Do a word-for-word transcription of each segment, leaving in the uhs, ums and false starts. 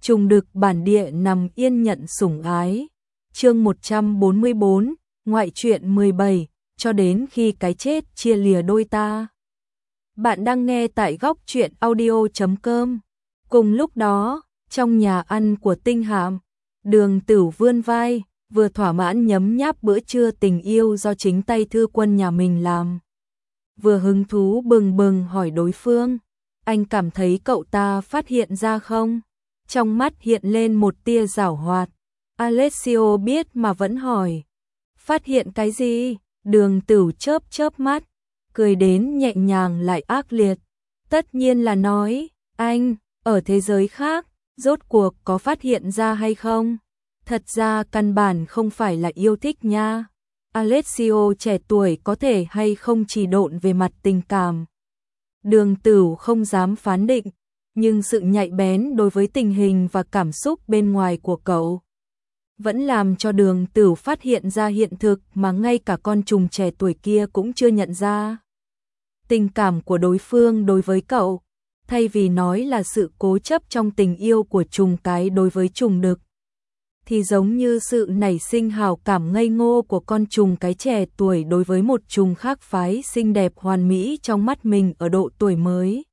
trùng đực bản địa nằm yên nhận sủng ái. Chương một trăm bốn mươi bốn, ngoại truyện mười bảy, cho đến khi cái chết chia lìa đôi ta. Bạn đang nghe tại góc truyện audio chấm com. Cùng lúc đó, trong nhà ăn của Tinh Hàm, Đường Tửu vươn vai, vừa thỏa mãn nhấm nháp bữa trưa tình yêu do chính tay thư quân nhà mình làm. Vừa hứng thú bừng bừng hỏi đối phương, anh cảm thấy cậu ta phát hiện ra không? Trong mắt hiện lên một tia giảo hoạt. Alessio biết mà vẫn hỏi. Phát hiện cái gì? Đường Tửu chớp chớp mắt, cười đến nhẹ nhàng lại ác liệt. Tất nhiên là nói, anh, ở thế giới khác, rốt cuộc có phát hiện ra hay không? Thật ra căn bản không phải là yêu thích nha. Alessio trẻ tuổi có thể hay không trì độn về mặt tình cảm. Đường Tửu không dám phán định, nhưng sự nhạy bén đối với tình hình và cảm xúc bên ngoài của cậu vẫn làm cho Đường Tửu phát hiện ra hiện thực mà ngay cả con trùng trẻ tuổi kia cũng chưa nhận ra. Tình cảm của đối phương đối với cậu, thay vì nói là sự cố chấp trong tình yêu của trùng cái đối với trùng đực, thì giống như sự nảy sinh hào cảm ngây ngô của con trùng cái trẻ tuổi đối với một trùng khác phái xinh đẹp hoàn mỹ trong mắt mình ở độ tuổi mới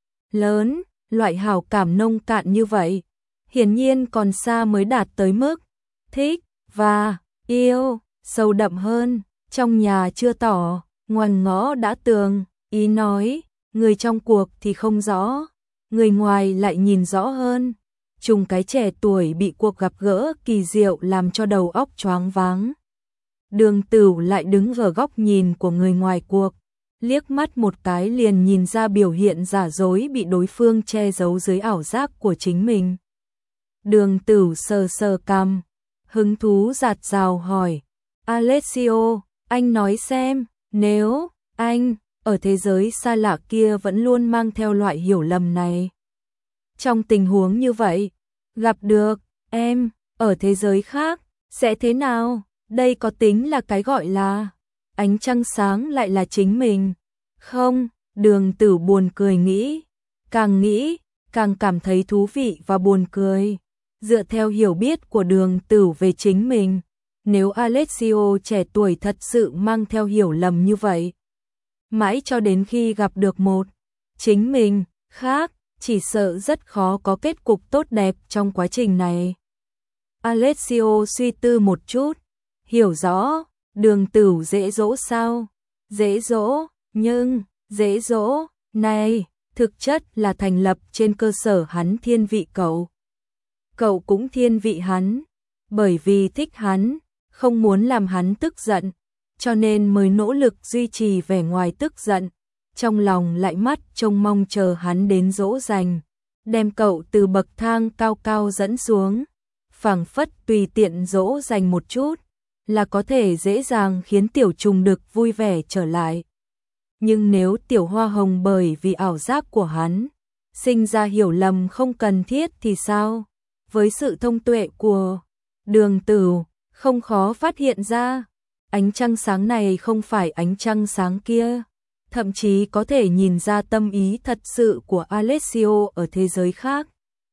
lớn. Loại hào cảm nông cạn như vậy, hiển nhiên còn xa mới đạt tới mức thích và yêu sâu đậm hơn. Trong nhà chưa tỏ, ngoằn ngõ đã tường, ý nói, người trong cuộc thì không rõ, người ngoài lại nhìn rõ hơn. Trùng cái trẻ tuổi bị cuộc gặp gỡ kỳ diệu làm cho đầu óc choáng váng. Đường Tửu lại đứng ở góc nhìn của người ngoài cuộc, liếc mắt một cái liền nhìn ra biểu hiện giả dối bị đối phương che giấu dưới ảo giác của chính mình. Đường Tửu sờ sờ cằm, hứng thú dạt dào hỏi, Alessio, anh nói xem, nếu anh ở thế giới xa lạ kia vẫn luôn mang theo loại hiểu lầm này, trong tình huống như vậy, gặp được em ở thế giới khác sẽ thế nào? Đây có tính là cái gọi là ánh trăng sáng lại là chính mình không? Đường Tửu buồn cười nghĩ, càng nghĩ càng cảm thấy thú vị và buồn cười. Dựa theo hiểu biết của Đường Tửu về chính mình, nếu Alessio trẻ tuổi thật sự mang theo hiểu lầm như vậy, mãi cho đến khi gặp được một chính mình khác, chỉ sợ rất khó có kết cục tốt đẹp trong quá trình này. Alessio suy tư một chút, hiểu rõ, Đường Tửu dễ dỗ sao? Dễ dỗ, nhưng dễ dỗ này thực chất là thành lập trên cơ sở hắn thiên vị cậu. Cậu cũng thiên vị hắn, bởi vì thích hắn, không muốn làm hắn tức giận, cho nên mới nỗ lực duy trì vẻ ngoài tức giận, trong lòng lại mắt trông mong chờ hắn đến dỗ dành, đem cậu từ bậc thang cao cao dẫn xuống, phảng phất tùy tiện dỗ dành một chút là có thể dễ dàng khiến tiểu trùng đực vui vẻ trở lại. Nhưng nếu tiểu hoa hồng bởi vì ảo giác của hắn sinh ra hiểu lầm không cần thiết thì sao? Với sự thông tuệ của Đường Tửu, không khó phát hiện ra, ánh trăng sáng này không phải ánh trăng sáng kia, thậm chí có thể nhìn ra tâm ý thật sự của Alessio ở thế giới khác.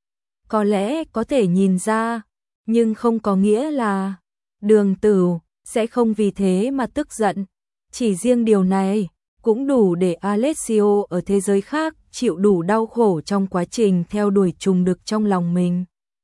Có lẽ có thể nhìn ra, nhưng không có nghĩa là Đường Tửu sẽ không vì thế mà tức giận. Chỉ riêng điều này cũng đủ để Alessio ở thế giới khác chịu đủ đau khổ trong quá trình theo đuổi trùng đực trong lòng mình.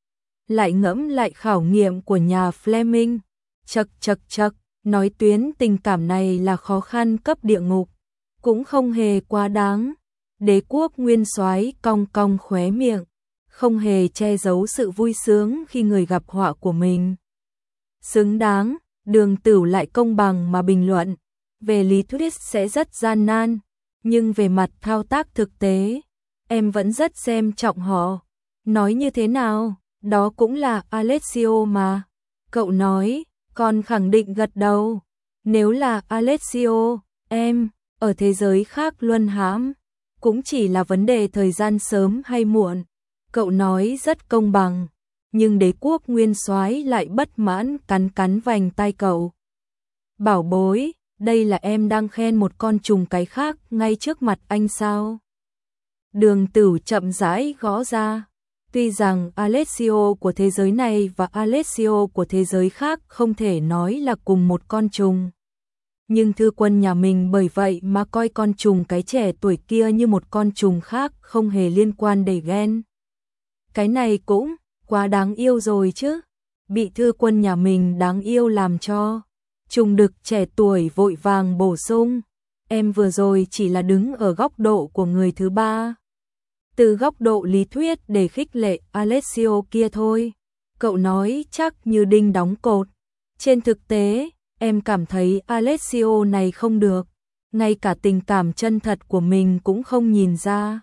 Lại ngẫm lại khảo nghiệm của nhà Fleming, chật chật chật, nói tuyến tình cảm này là khó khăn cấp địa ngục, cũng không hề quá đáng. Đế quốc nguyên soái cong cong khóe miệng, không hề che giấu sự vui sướng khi người gặp họa của mình. Xứng đáng, Đường Tửu lại công bằng mà bình luận, về lý thuyết sẽ rất gian nan, nhưng về mặt thao tác thực tế, em vẫn rất xem trọng họ. Nói như thế nào, đó cũng là Alessio mà. Cậu nói, còn khẳng định gật đầu. Nếu là Alessio, em ở thế giới khác luân hãm, cũng chỉ là vấn đề thời gian sớm hay muộn. Cậu nói rất công bằng, nhưng đế quốc nguyên soái lại bất mãn cắn cắn vành tai cậu. Bảo bối, đây là em đang khen một con trùng cái khác ngay trước mặt anh sao? Đường Tửu chậm rãi gõ ra. Tuy rằng Alessio của thế giới này và Alessio của thế giới khác không thể nói là cùng một con trùng. Nhưng thư quân nhà mình bởi vậy mà coi con trùng cái trẻ tuổi kia như một con trùng khác không hề liên quan đầy ghen. Cái này cũng quá đáng yêu rồi chứ. Bị thư quân nhà mình đáng yêu làm cho. Trùng đực trẻ tuổi vội vàng bổ sung. Em vừa rồi chỉ là đứng ở góc độ của người thứ ba. Từ góc độ lý thuyết để khích lệ Alessio kia thôi. Cậu nói chắc như đinh đóng cột. Trên thực tế, em cảm thấy Alessio này không được. Ngay cả tình cảm chân thật của mình cũng không nhìn ra.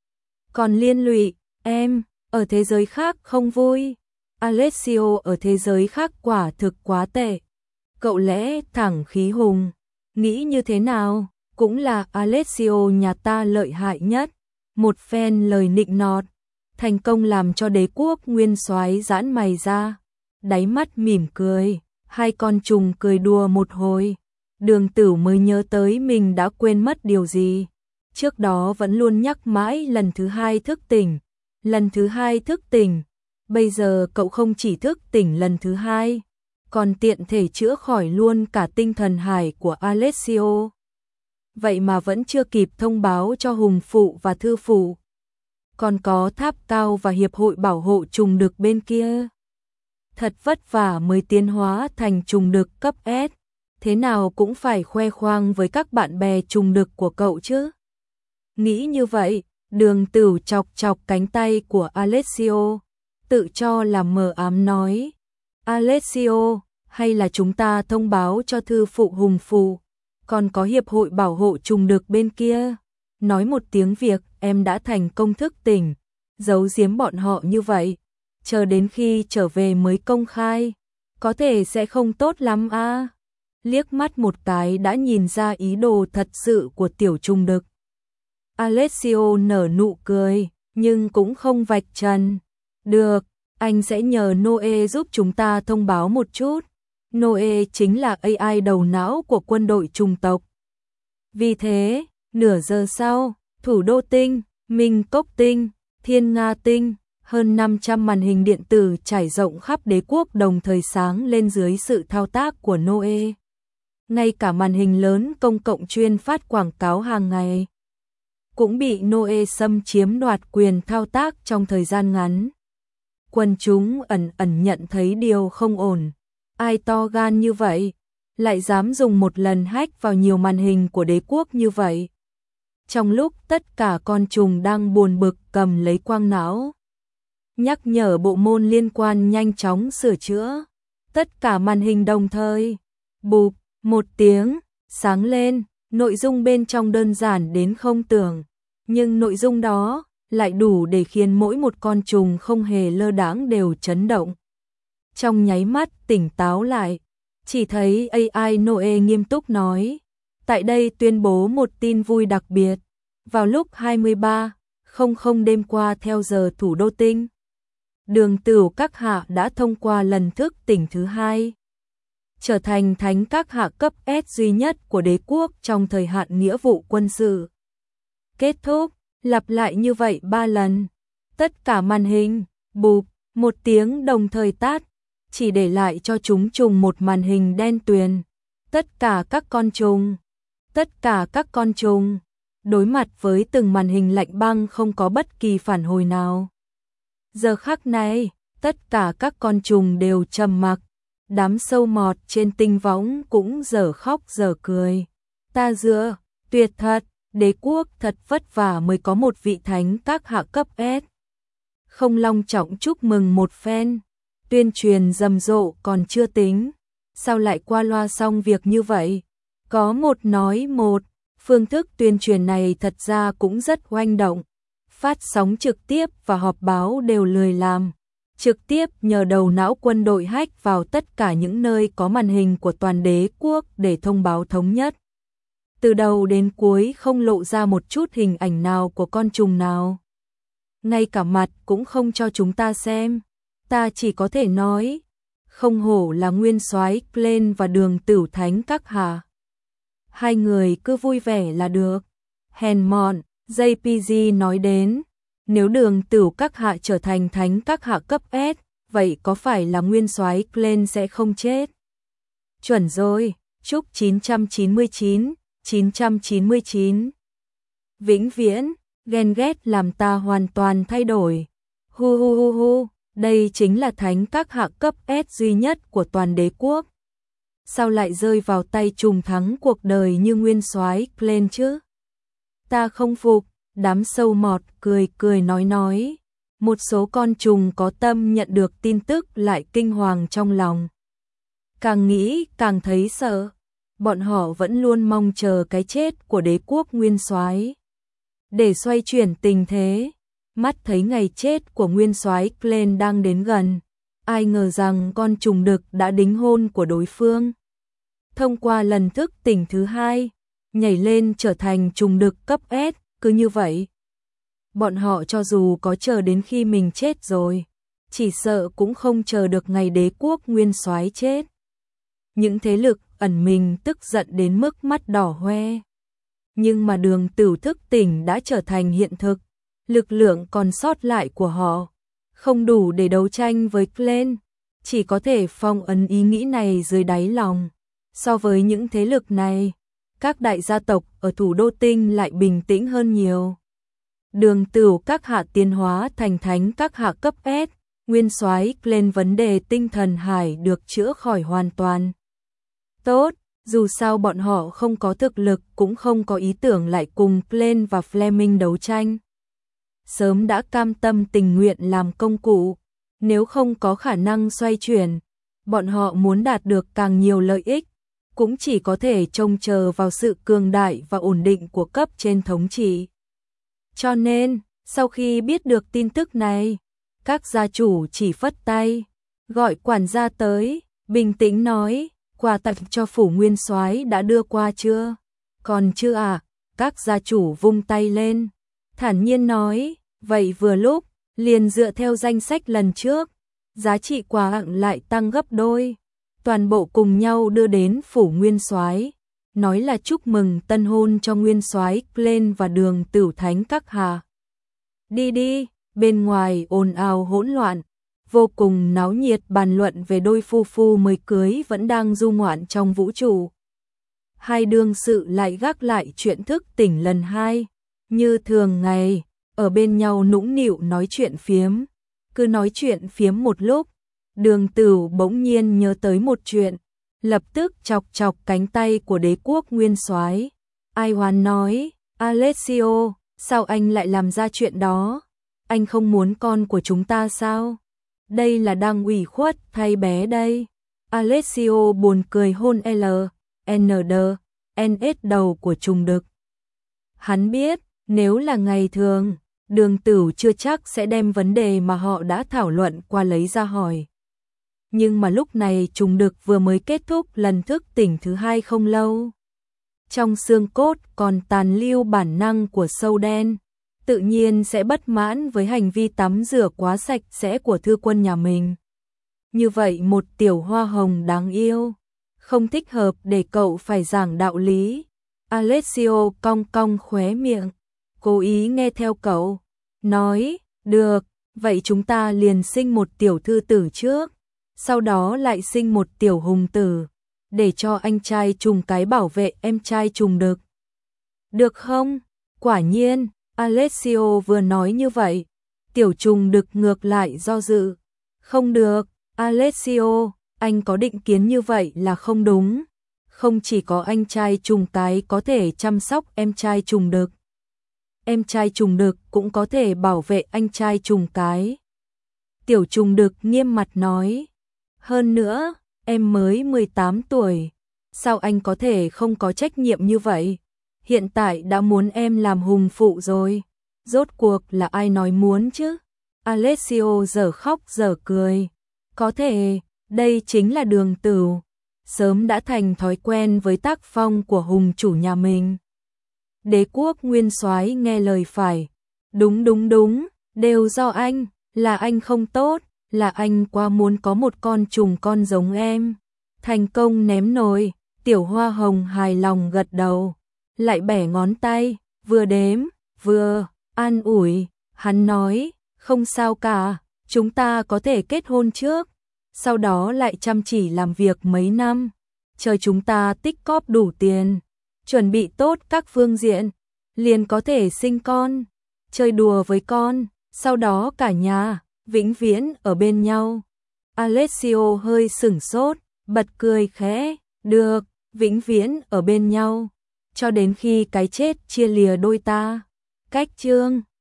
Còn liên lụy, em, ở thế giới khác không vui. Alessio ở thế giới khác quả thực quá tệ. Cậu lẽ thẳng khí hùng. Nghĩ như thế nào, cũng là Alessio nhà ta lợi hại nhất. Một phen lời nịnh nọt, thành công làm cho đế quốc nguyên soái giãn mày ra, đáy mắt mỉm cười, hai con trùng cười đùa một hồi. Đường Tử mới nhớ tới mình đã quên mất điều gì. Trước đó vẫn luôn nhắc mãi lần thứ hai thức tỉnh, lần thứ hai thức tỉnh. Bây giờ cậu không chỉ thức tỉnh lần thứ hai, còn tiện thể chữa khỏi luôn cả tinh thần hải của Alessio. Vậy mà vẫn chưa kịp thông báo cho Hùng Phụ và Thư Phụ. Còn có Tháp Cao và Hiệp hội Bảo hộ Trùng Đực bên kia. Thật vất vả mới tiến hóa thành trùng đực cấp S. Thế nào cũng phải khoe khoang với các bạn bè trùng đực của cậu chứ. Nghĩ như vậy, Đường Tử chọc chọc cánh tay của Alessio. Tự cho là mờ ám nói. Alessio, hay là chúng ta thông báo cho Thư Phụ Hùng Phụ. Còn có Hiệp hội Bảo hộ Trùng Đực bên kia. Nói một tiếng việc em đã thành công thức tỉnh. Giấu giếm bọn họ như vậy. Chờ đến khi trở về mới công khai. Có thể sẽ không tốt lắm à. Liếc mắt một cái đã nhìn ra ý đồ thật sự của tiểu trùng đực. Alessio nở nụ cười, nhưng cũng không vạch trần. Được, anh sẽ nhờ Noe giúp chúng ta thông báo một chút. Noe chính là a i đầu não của quân đội trùng tộc. Vì thế, nửa giờ sau, Thủ Đô Tinh, Minh Cốc Tinh, Thiên Nga Tinh, hơn năm trăm màn hình điện tử trải rộng khắp đế quốc đồng thời sáng lên dưới sự thao tác của Noe. Ngay cả màn hình lớn công cộng chuyên phát quảng cáo hàng ngày cũng bị Noe xâm chiếm đoạt quyền thao tác trong thời gian ngắn. Quần chúng ẩn ẩn nhận thấy điều không ổn. Ai to gan như vậy, lại dám dùng một lần hack vào nhiều màn hình của đế quốc như vậy. Trong lúc tất cả con trùng đang buồn bực cầm lấy quang não, nhắc nhở bộ môn liên quan nhanh chóng sửa chữa. Tất cả màn hình đồng thời, bụp, một tiếng, sáng lên, nội dung bên trong đơn giản đến không tưởng. Nhưng nội dung đó lại đủ để khiến mỗi một con trùng không hề lơ đãng đều chấn động. Trong nháy mắt tỉnh táo lại, chỉ thấy a i Noe nghiêm túc nói, tại đây tuyên bố một tin vui đặc biệt. Vào lúc hai mươi ba không không đêm qua theo giờ Thủ Đô Tinh, Đường Tử các hạ đã thông qua lần thức tỉnh thứ hai, trở thành thánh các hạ cấp S duy nhất của đế quốc trong thời hạn nghĩa vụ quân sự. Kết thúc, lặp lại như vậy ba lần. Tất cả màn hình, bụp, một tiếng đồng thời tắt, chỉ để lại cho chúng trùng một màn hình đen tuyền. Tất cả các con trùng, tất cả các con trùng, đối mặt với từng màn hình lạnh băng không có bất kỳ phản hồi nào. Giờ khắc này, tất cả các con trùng đều trầm mặc. Đám sâu mọt trên tinh võng cũng dở khóc dở cười. Ta dựa, tuyệt thật, đế quốc thật vất vả mới có một vị thánh các hạ cấp S. Không long trọng chúc mừng một phen, tuyên truyền rầm rộ còn chưa tính. Sao lại qua loa xong việc như vậy? Có một nói một, phương thức tuyên truyền này thật ra cũng rất oanh động. Phát sóng trực tiếp và họp báo đều lười làm. Trực tiếp nhờ đầu não quân đội hack vào tất cả những nơi có màn hình của toàn đế quốc để thông báo thống nhất. Từ đầu đến cuối không lộ ra một chút hình ảnh nào của con trùng nào. Ngay cả mặt cũng không cho chúng ta xem. Ta chỉ có thể nói, không hổ là nguyên soái Glenn và Đường Tử thánh các hạ. Hai người cứ vui vẻ là được. Hèn mọn, gi pê giê nói đến. Nếu Đường Tửu các hạ trở thành thánh các hạ cấp S, vậy có phải là nguyên soái Glenn sẽ không chết? Chuẩn rồi, chúc chín trăm chín mươi chín, chín trăm chín mươi chín. Vĩnh viễn, ghen ghét làm ta hoàn toàn thay đổi. Hu hu hu hu, đây chính là thánh các hạ cấp S duy nhất của toàn đế quốc. Sao lại rơi vào tay trùm thắng cuộc đời như nguyên soái Glenn chứ? Ta không phục, đám sâu mọt cười cười nói nói. Một số con trùng có tâm nhận được tin tức lại kinh hoàng trong lòng. Càng nghĩ càng thấy sợ, bọn họ vẫn luôn mong chờ cái chết của đế quốc nguyên soái. Để xoay chuyển tình thế, mắt thấy ngày chết của nguyên soái Glenn đang đến gần, ai ngờ rằng con trùng đực đã đính hôn của đối phương. Thông qua lần thức tỉnh thứ hai, nhảy lên trở thành trùng đực cấp S, cứ như vậy. Bọn họ cho dù có chờ đến khi mình chết rồi, chỉ sợ cũng không chờ được ngày đế quốc nguyên soái chết. Những thế lực ẩn mình tức giận đến mức mắt đỏ hoe. Nhưng mà Đường Tửu thức tỉnh đã trở thành hiện thực, lực lượng còn sót lại của họ không đủ để đấu tranh với Glenn, chỉ có thể phong ấn ý nghĩ này dưới đáy lòng. So với những thế lực này, các đại gia tộc ở thủ đô Tinh lại bình tĩnh hơn nhiều. Đường Tửu các hạ tiến hóa thành thánh các hạ cấp S, nguyên soái Glenn vấn đề tinh thần hải được chữa khỏi hoàn toàn. Tốt, dù sao bọn họ không có thực lực cũng không có ý tưởng lại cùng Glenn và Fleming đấu tranh. Sớm đã cam tâm tình nguyện làm công cụ, nếu không có khả năng xoay chuyển, bọn họ muốn đạt được càng nhiều lợi ích, cũng chỉ có thể trông chờ vào sự cường đại và ổn định của cấp trên thống trị. Cho nên, sau khi biết được tin tức này, các gia chủ chỉ phất tay, gọi quản gia tới, bình tĩnh nói, quà tặng cho phủ nguyên soái đã đưa qua chưa? Còn chưa à? Các gia chủ vung tay lên, thản nhiên nói, vậy vừa lúc, liền dựa theo danh sách lần trước, giá trị quà tặng lại tăng gấp đôi. Toàn bộ cùng nhau đưa đến phủ nguyên soái, nói là chúc mừng tân hôn cho nguyên soái Glenn và Đường Tửu thánh các hạ. Đi đi, bên ngoài ồn ào hỗn loạn, vô cùng náo nhiệt bàn luận về đôi phu phu mới cưới vẫn đang du ngoạn trong vũ trụ. Hai đương sự lại gác lại chuyện thức tỉnh lần hai, như thường ngày, ở bên nhau nũng nịu nói chuyện phiếm, cứ nói chuyện phiếm một lúc. Đường Tửu bỗng nhiên nhớ tới một chuyện, lập tức chọc chọc cánh tay của đế quốc nguyên soái. Ai Hoán nói, Alessio, sao anh lại làm ra chuyện đó? Anh không muốn con của chúng ta sao? Đây là đang ủy khuất thay bé đây. Alessio buồn cười hôn L, N D, N S đầu của trùng đực. Hắn biết, nếu là ngày thường, Đường Tửu chưa chắc sẽ đem vấn đề mà họ đã thảo luận qua lấy ra hỏi. Nhưng mà lúc này trùng đực vừa mới kết thúc lần thức tỉnh thứ hai không lâu. Trong xương cốt còn tàn lưu bản năng của sâu đen, tự nhiên sẽ bất mãn với hành vi tắm rửa quá sạch sẽ của thư quân nhà mình. Như vậy một tiểu hoa hồng đáng yêu, không thích hợp để cậu phải giảng đạo lý. Alessio cong cong khóe miệng, cố ý nghe theo cậu, nói, được, vậy chúng ta liền sinh một tiểu thư tử trước, sau đó lại sinh một tiểu hùng tử, để cho anh trai trùng cái bảo vệ em trai trùng đực. Được không? Quả nhiên, Alessio vừa nói như vậy, tiểu trùng đực ngược lại do dự. Không được, Alessio, anh có định kiến như vậy là không đúng. Không chỉ có anh trai trùng cái có thể chăm sóc em trai trùng đực, em trai trùng đực cũng có thể bảo vệ anh trai trùng cái. Tiểu trùng đực nghiêm mặt nói, hơn nữa, em mới mười tám tuổi, sao anh có thể không có trách nhiệm như vậy? Hiện tại đã muốn em làm hùng phụ rồi, rốt cuộc là ai nói muốn chứ? Alessio giờ khóc giờ cười, có thể, đây chính là Đường Tửu, sớm đã thành thói quen với tác phong của hùng chủ nhà mình. Đế quốc nguyên soái nghe lời phải, đúng đúng đúng, đều do anh, là anh không tốt, là anh quá muốn có một con trùng con giống em. Thành công ném nồi, tiểu hoa hồng hài lòng gật đầu, lại bẻ ngón tay, vừa đếm, vừa an ủi, Hắn nói, không sao cả, chúng ta có thể kết hôn trước, sau đó lại chăm chỉ làm việc mấy năm, chờ chúng ta tích cóp đủ tiền, chuẩn bị tốt các phương diện, liền có thể sinh con, chơi đùa với con, sau đó cả nhà, vĩnh viễn ở bên nhau. Alessio hơi sửng sốt, bật cười khẽ, được, vĩnh viễn ở bên nhau, cho đến khi cái chết chia lìa đôi ta. Cách chương